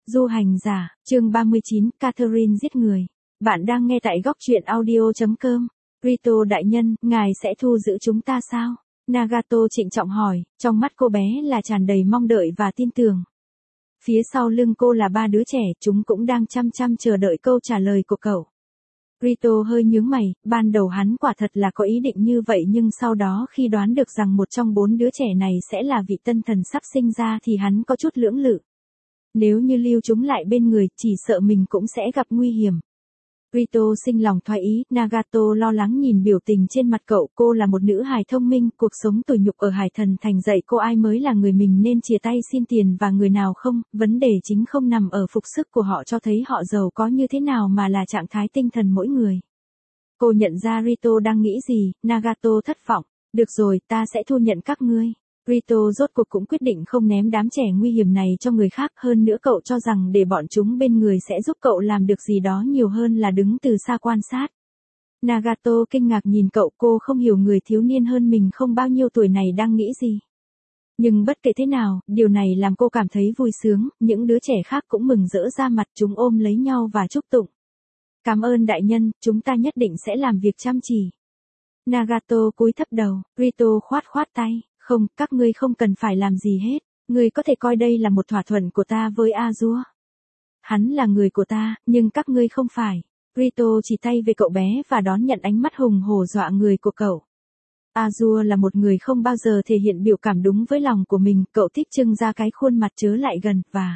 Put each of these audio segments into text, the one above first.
Du hành giả, chương 39, Catherine giết người. Bạn đang nghe tại góc truyện audio.com. Rito đại nhân, ngài sẽ thu giữ chúng ta sao? Nagato trịnh trọng hỏi, trong mắt cô bé là tràn đầy mong đợi và tin tưởng. Phía sau lưng cô là 3 đứa trẻ, chúng cũng đang chăm chăm chờ đợi câu trả lời của cậu. Rito hơi nhướng mày, ban đầu hắn quả thật là có ý định như vậy nhưng sau đó khi đoán được rằng một trong 4 đứa trẻ này sẽ là vị tân thần sắp sinh ra thì hắn có chút lưỡng lự. Nếu như lưu chúng lại bên người, chỉ sợ mình cũng sẽ gặp nguy hiểm. Rito sinh lòng thoái ý, Nagato lo lắng nhìn biểu tình trên mặt cậu, cô là một nữ hài thông minh, cuộc sống tủi nhục ở Hải Thần Thành dạy cô ai mới là người mình nên chia tay xin tiền và người nào không, vấn đề chính không nằm ở phục sức của họ cho thấy họ giàu có như thế nào mà là trạng thái tinh thần mỗi người. Cô nhận ra Rito đang nghĩ gì, Nagato thất vọng, được rồi, ta sẽ thu nhận các ngươi. Rito rốt cuộc cũng quyết định không ném đám trẻ nguy hiểm này cho người khác, hơn nữa cậu cho rằng để bọn chúng bên người sẽ giúp cậu làm được gì đó nhiều hơn là đứng từ xa quan sát. Nagato kinh ngạc nhìn cậu, cô không hiểu người thiếu niên hơn mình không bao nhiêu tuổi này đang nghĩ gì. Nhưng bất kể thế nào, điều này làm cô cảm thấy vui sướng, những đứa trẻ khác cũng mừng rỡ ra mặt, chúng ôm lấy nhau và chúc tụng. Cảm ơn đại nhân, chúng ta nhất định sẽ làm việc chăm chỉ. Nagato cúi thấp đầu, Rito khoát khoát tay. Không, các ngươi không cần phải làm gì hết, ngươi có thể coi đây là một thỏa thuận của ta với Azure. Hắn là người của ta, nhưng các ngươi không phải. Rito chỉ tay về cậu bé và đón nhận ánh mắt hùng hổ dọa người của cậu. Azure là một người không bao giờ thể hiện biểu cảm đúng với lòng của mình, cậu thích trưng ra cái khuôn mặt chớ lại gần và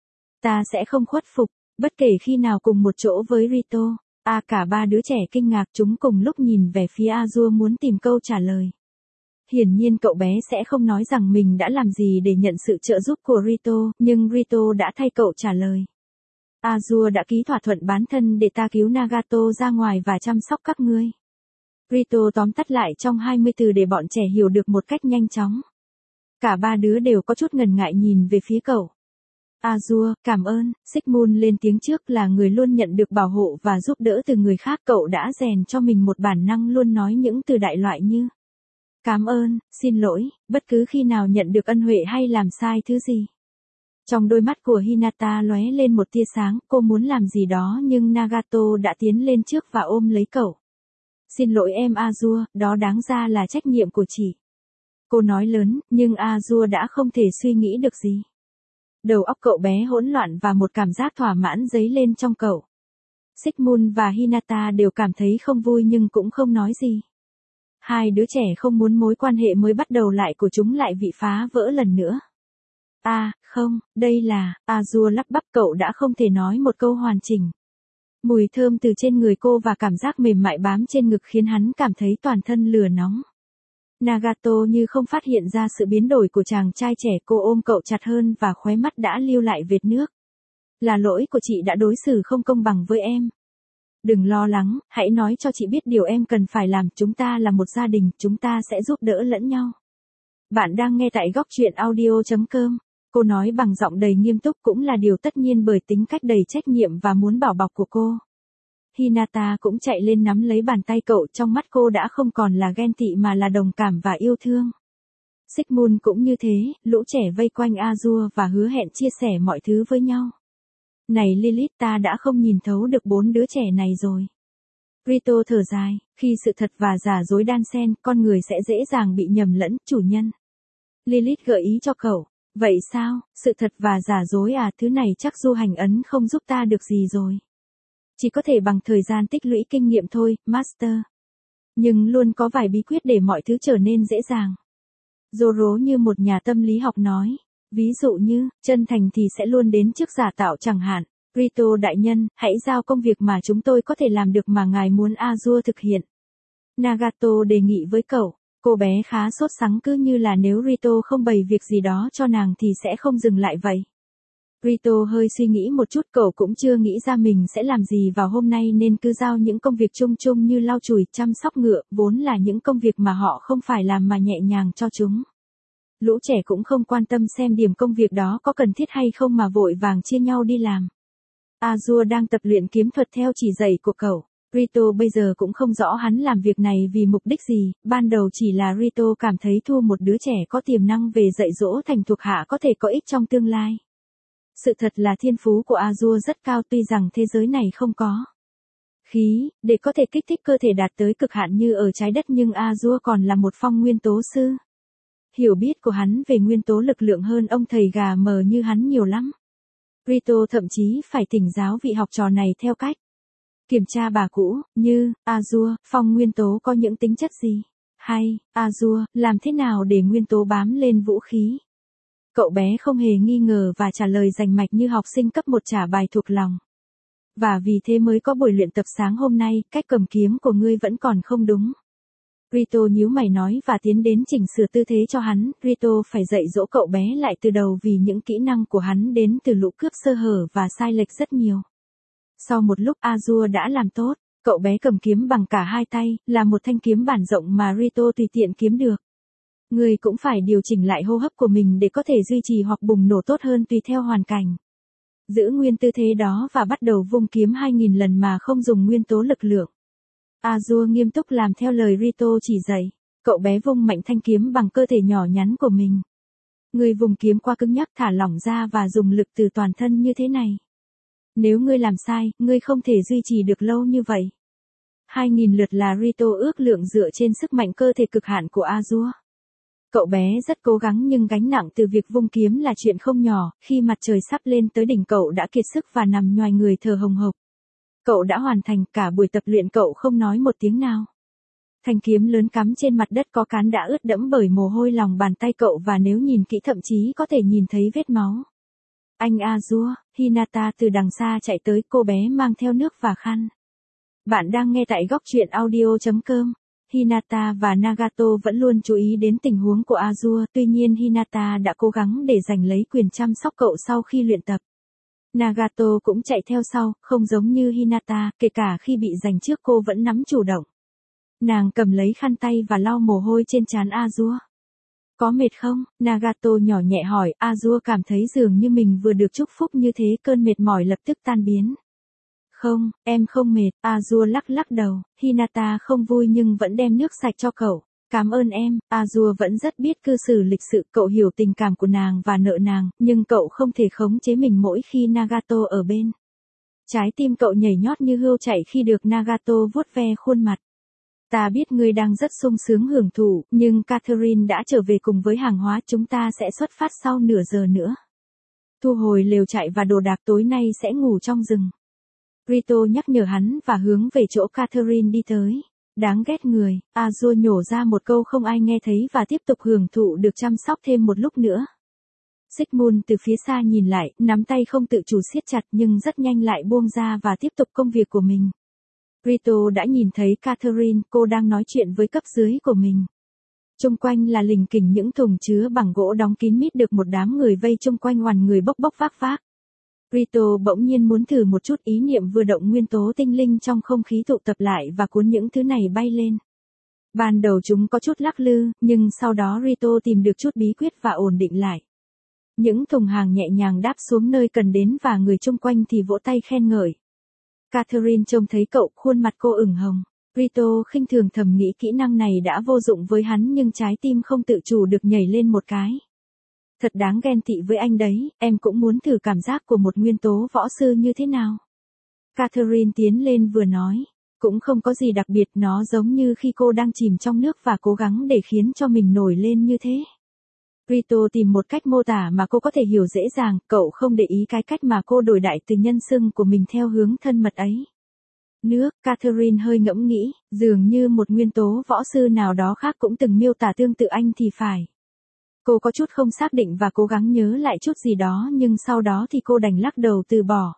ta sẽ không khuất phục, bất kể khi nào cùng một chỗ với Rito. Cả 3 đứa trẻ kinh ngạc, chúng cùng lúc nhìn về phía Azure muốn tìm câu trả lời. Hiển nhiên cậu bé sẽ không nói rằng mình đã làm gì để nhận sự trợ giúp của Rito, nhưng Rito đã thay cậu trả lời. Azure đã ký thỏa thuận bán thân để ta cứu Nagato ra ngoài và chăm sóc các ngươi. Rito tóm tắt lại trong 20 từ để bọn trẻ hiểu được một cách nhanh chóng. Cả 3 đứa đều có chút ngần ngại nhìn về phía cậu. Azure, cảm ơn. Sigmund lên tiếng trước, là người luôn nhận được bảo hộ và giúp đỡ từ người khác, cậu đã rèn cho mình một bản năng luôn nói những từ đại loại như cảm ơn, xin lỗi, bất cứ khi nào nhận được ân huệ hay làm sai thứ gì. Trong đôi mắt của Hinata lóe lên một tia sáng, cô muốn làm gì đó nhưng Nagato đã tiến lên trước và ôm lấy cậu. Xin lỗi em Azure, đó đáng ra là trách nhiệm của chị. Cô nói lớn, nhưng Azure đã không thể suy nghĩ được gì. Đầu óc cậu bé hỗn loạn và một cảm giác thỏa mãn dấy lên trong cậu. Sigmund và Hinata đều cảm thấy không vui nhưng cũng không nói gì. Hai đứa trẻ không muốn mối quan hệ mới bắt đầu lại của chúng lại bị phá vỡ lần nữa. Không, đây là, Azure lắp bắp, cậu đã không thể nói một câu hoàn chỉnh. Mùi thơm từ trên người cô và cảm giác mềm mại bám trên ngực khiến hắn cảm thấy toàn thân lửa nóng. Nagato như không phát hiện ra sự biến đổi của chàng trai trẻ, cô ôm cậu chặt hơn và khóe mắt đã lưu lại vệt nước. Là lỗi của chị đã đối xử không công bằng với em. Đừng lo lắng, hãy nói cho chị biết điều em cần phải làm, chúng ta là một gia đình, chúng ta sẽ giúp đỡ lẫn nhau. Bạn đang nghe tại góc truyện audio.com. Cô nói bằng giọng đầy nghiêm túc, cũng là điều tất nhiên bởi tính cách đầy trách nhiệm và muốn bảo bọc của cô. Hinata cũng chạy lên nắm lấy bàn tay cậu, trong mắt cô đã không còn là ghen tị mà là đồng cảm và yêu thương. Sigmund cũng như thế, lũ trẻ vây quanh Azure và hứa hẹn chia sẻ mọi thứ với nhau. Này Lilith, ta đã không nhìn thấu được 4 đứa trẻ này rồi. Rito thở dài, khi sự thật và giả dối đan xen, con người sẽ dễ dàng bị nhầm lẫn, chủ nhân. Lilith gợi ý cho cậu, vậy sao, sự thật và giả dối thứ này chắc du hành ấn không giúp ta được gì rồi. Chỉ có thể bằng thời gian tích lũy kinh nghiệm thôi, Master. Nhưng luôn có vài bí quyết để mọi thứ trở nên dễ dàng. Zoro như một nhà tâm lý học nói. Ví dụ như, chân thành thì sẽ luôn đến trước giả tạo chẳng hạn. Rito đại nhân, hãy giao công việc mà chúng tôi có thể làm được mà ngài muốn Azure thực hiện. Nagato đề nghị với cậu, cô bé khá sốt sắng, cứ như là nếu Rito không bày việc gì đó cho nàng thì sẽ không dừng lại vậy. Rito hơi suy nghĩ một chút, cậu cũng chưa nghĩ ra mình sẽ làm gì vào hôm nay nên cứ giao những công việc chung chung như lau chùi, chăm sóc ngựa, vốn là những công việc mà họ không phải làm mà nhẹ nhàng cho chúng. Lũ trẻ cũng không quan tâm xem điểm công việc đó có cần thiết hay không mà vội vàng chia nhau đi làm. Azure đang tập luyện kiếm thuật theo chỉ dạy của cậu. Rito bây giờ cũng không rõ hắn làm việc này vì mục đích gì, ban đầu chỉ là Rito cảm thấy thu một đứa trẻ có tiềm năng về dạy dỗ thành thuộc hạ có thể có ích trong tương lai. Sự thật là thiên phú của Azure rất cao tuy rằng thế giới này không có khí, để có thể kích thích cơ thể đạt tới cực hạn như ở trái đất nhưng Azure còn là một phong nguyên tố sư. Hiểu biết của hắn về nguyên tố lực lượng hơn ông thầy gà mờ như hắn nhiều lắm. Rito thậm chí phải thỉnh giáo vị học trò này theo cách kiểm tra bà cũ, như, Azure, phong nguyên tố có những tính chất gì? Hay, Azure, làm thế nào để nguyên tố bám lên vũ khí? Cậu bé không hề nghi ngờ và trả lời rành mạch như học sinh cấp 1 trả bài thuộc lòng. Và vì thế mới có buổi luyện tập sáng hôm nay, cách cầm kiếm của ngươi vẫn còn không đúng. Rito nhíu mày nói và tiến đến chỉnh sửa tư thế cho hắn, Rito phải dạy dỗ cậu bé lại từ đầu vì những kỹ năng của hắn đến từ lũ cướp sơ hở và sai lệch rất nhiều. Sau một lúc Azure đã làm tốt, cậu bé cầm kiếm bằng cả hai tay, là một thanh kiếm bản rộng mà Rito tùy tiện kiếm được. Người cũng phải điều chỉnh lại hô hấp của mình để có thể duy trì hoặc bùng nổ tốt hơn tùy theo hoàn cảnh. Giữ nguyên tư thế đó và bắt đầu vung kiếm 2000 lần mà không dùng nguyên tố lực lượng. Azure nghiêm túc làm theo lời Rito chỉ dạy. Cậu bé vung mạnh thanh kiếm bằng cơ thể nhỏ nhắn của mình. Người vùng kiếm qua cứng nhắc thả lỏng ra và dùng lực từ toàn thân như thế này. Nếu ngươi làm sai, ngươi không thể duy trì được lâu như vậy. 2000 lượt là Rito ước lượng dựa trên sức mạnh cơ thể cực hạn của Azure. Cậu bé rất cố gắng nhưng gánh nặng từ việc vung kiếm là chuyện không nhỏ, khi mặt trời sắp lên tới đỉnh cậu đã kiệt sức và nằm nhoài người thở hồng hộc. Cậu đã hoàn thành cả buổi tập luyện cậu không nói một tiếng nào. Thanh kiếm lớn cắm trên mặt đất có cán đã ướt đẫm bởi mồ hôi lòng bàn tay cậu và nếu nhìn kỹ thậm chí có thể nhìn thấy vết máu. Anh Azure, Hinata từ đằng xa chạy tới, cô bé mang theo nước và khăn. Bạn đang nghe tại góc truyện audio.com. Hinata và Nagato vẫn luôn chú ý đến tình huống của Azure, tuy nhiên Hinata đã cố gắng để giành lấy quyền chăm sóc cậu sau khi luyện tập. Nagato cũng chạy theo sau, không giống như Hinata, kể cả khi bị giành trước cô vẫn nắm chủ động. Nàng cầm lấy khăn tay và lau mồ hôi trên trán Azure. Có mệt không? Nagato nhỏ nhẹ hỏi, Azure cảm thấy dường như mình vừa được chúc phúc như thế cơn mệt mỏi lập tức tan biến. Không, em không mệt, Azure lắc lắc đầu, Hinata không vui nhưng vẫn đem nước sạch cho cậu. Cảm ơn em, Azure vẫn rất biết cư xử lịch sự, cậu hiểu tình cảm của nàng và nợ nàng, nhưng cậu không thể khống chế mình mỗi khi Nagato ở bên. Trái tim cậu nhảy nhót như hươu chạy khi được Nagato vuốt ve khuôn mặt. Ta biết ngươi đang rất sung sướng hưởng thụ, nhưng Catherine đã trở về cùng với hàng hóa, chúng ta sẽ xuất phát sau nửa giờ nữa. Thu hồi lều trại và đồ đạc, tối nay sẽ ngủ trong rừng. Rito nhắc nhở hắn và hướng về chỗ Catherine đi tới. Đáng ghét người, Azure nhổ ra một câu không ai nghe thấy và tiếp tục hưởng thụ được chăm sóc thêm một lúc nữa. Sigmund từ phía xa nhìn lại, nắm tay không tự chủ siết chặt nhưng rất nhanh lại buông ra và tiếp tục công việc của mình. Rito đã nhìn thấy Catherine, cô đang nói chuyện với cấp dưới của mình. Chung quanh là lình kình những thùng chứa bằng gỗ đóng kín mít được một đám người vây chung quanh oằn người bốc bốc vác vác. Rito bỗng nhiên muốn thử một chút, ý niệm vừa động nguyên tố tinh linh trong không khí tụ tập lại và cuốn những thứ này bay lên. Ban đầu chúng có chút lắc lư, nhưng sau đó Rito tìm được chút bí quyết và ổn định lại. Những thùng hàng nhẹ nhàng đáp xuống nơi cần đến và người chung quanh thì vỗ tay khen ngợi. Catherine trông thấy cậu, khuôn mặt cô ửng hồng. Rito khinh thường thầm nghĩ kỹ năng này đã vô dụng với hắn nhưng trái tim không tự chủ được nhảy lên một cái. Thật đáng ghen tị với anh đấy, em cũng muốn thử cảm giác của một nguyên tố võ sư như thế nào. Catherine tiến lên vừa nói, cũng không có gì đặc biệt, nó giống như khi cô đang chìm trong nước và cố gắng để khiến cho mình nổi lên như thế. Rito tìm một cách mô tả mà cô có thể hiểu dễ dàng, cậu không để ý cái cách mà cô đổi đại từ nhân xưng của mình theo hướng thân mật ấy. Nước, Catherine hơi ngẫm nghĩ, dường như một nguyên tố võ sư nào đó khác cũng từng miêu tả tương tự anh thì phải. Cô có chút không xác định và cố gắng nhớ lại chút gì đó nhưng sau đó thì cô đành lắc đầu từ bỏ.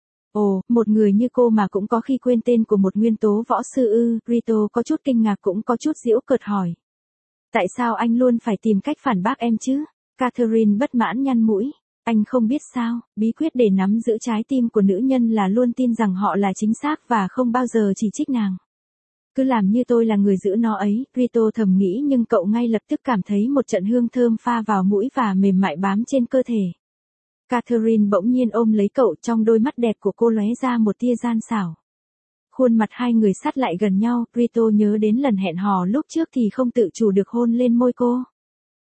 Ồ, một người như cô mà cũng có khi quên tên của một nguyên tố võ sư ư, Rito có chút kinh ngạc cũng có chút giễu cợt hỏi. Tại sao anh luôn phải tìm cách phản bác em chứ? Catherine bất mãn nhăn mũi. Anh không biết sao, bí quyết để nắm giữ trái tim của nữ nhân là luôn tin rằng họ là chính xác và không bao giờ chỉ trích nàng. Cứ làm như tôi là người giữ nó ấy, Rito thầm nghĩ nhưng cậu ngay lập tức cảm thấy một trận hương thơm pha vào mũi và mềm mại bám trên cơ thể. Catherine bỗng nhiên ôm lấy cậu, trong đôi mắt đẹp của cô lóe ra một tia gian xảo. Khuôn mặt hai người sát lại gần nhau, Rito nhớ đến lần hẹn hò lúc trước thì không tự chủ được hôn lên môi cô.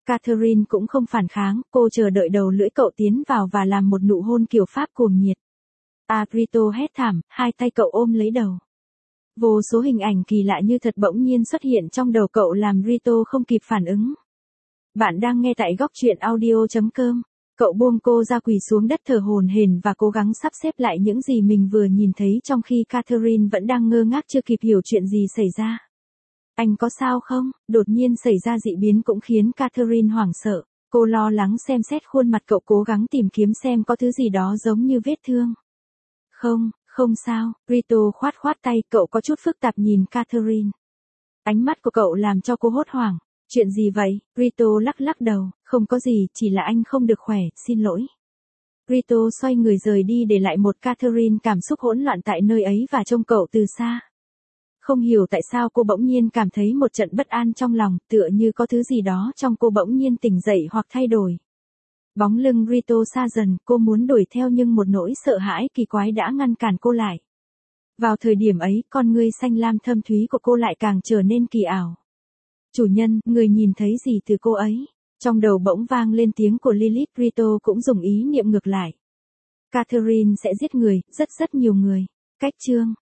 Catherine cũng không phản kháng, cô chờ đợi đầu lưỡi cậu tiến vào và làm một nụ hôn kiểu Pháp cuồng nhiệt. Rito hét thảm, hai tay cậu ôm lấy đầu. Vô số hình ảnh kỳ lạ như thật bỗng nhiên xuất hiện trong đầu cậu làm Rito không kịp phản ứng. Bạn đang nghe tại góc truyện audio.com. Cậu buông cô ra quỳ xuống đất thở hổn hển và cố gắng sắp xếp lại những gì mình vừa nhìn thấy trong khi Catherine vẫn đang ngơ ngác chưa kịp hiểu chuyện gì xảy ra. Anh có sao không? Đột nhiên xảy ra dị biến cũng khiến Catherine hoảng sợ. Cô lo lắng xem xét khuôn mặt cậu cố gắng tìm kiếm xem có thứ gì đó giống như vết thương. Không sao, Rito khoát khoát tay, cậu có chút phức tạp nhìn Catherine. Ánh mắt của cậu làm cho cô hốt hoảng. Chuyện gì vậy? Rito lắc lắc đầu, không có gì, chỉ là anh không được khỏe, xin lỗi. Rito xoay người rời đi để lại một Catherine cảm xúc hỗn loạn tại nơi ấy và trông cậu từ xa. Không hiểu tại sao cô bỗng nhiên cảm thấy một trận bất an trong lòng, tựa như có thứ gì đó trong cô bỗng nhiên tỉnh dậy hoặc thay đổi. Bóng lưng Rito xa dần, cô muốn đuổi theo nhưng một nỗi sợ hãi kỳ quái đã ngăn cản cô lại. Vào thời điểm ấy, con ngươi xanh lam thâm thúy của cô lại càng trở nên kỳ ảo. Chủ nhân, người nhìn thấy gì từ cô ấy? Trong đầu bỗng vang lên tiếng của Lilith, Rito cũng dùng ý niệm ngược lại. Catherine sẽ giết người, rất nhiều người. Cách chương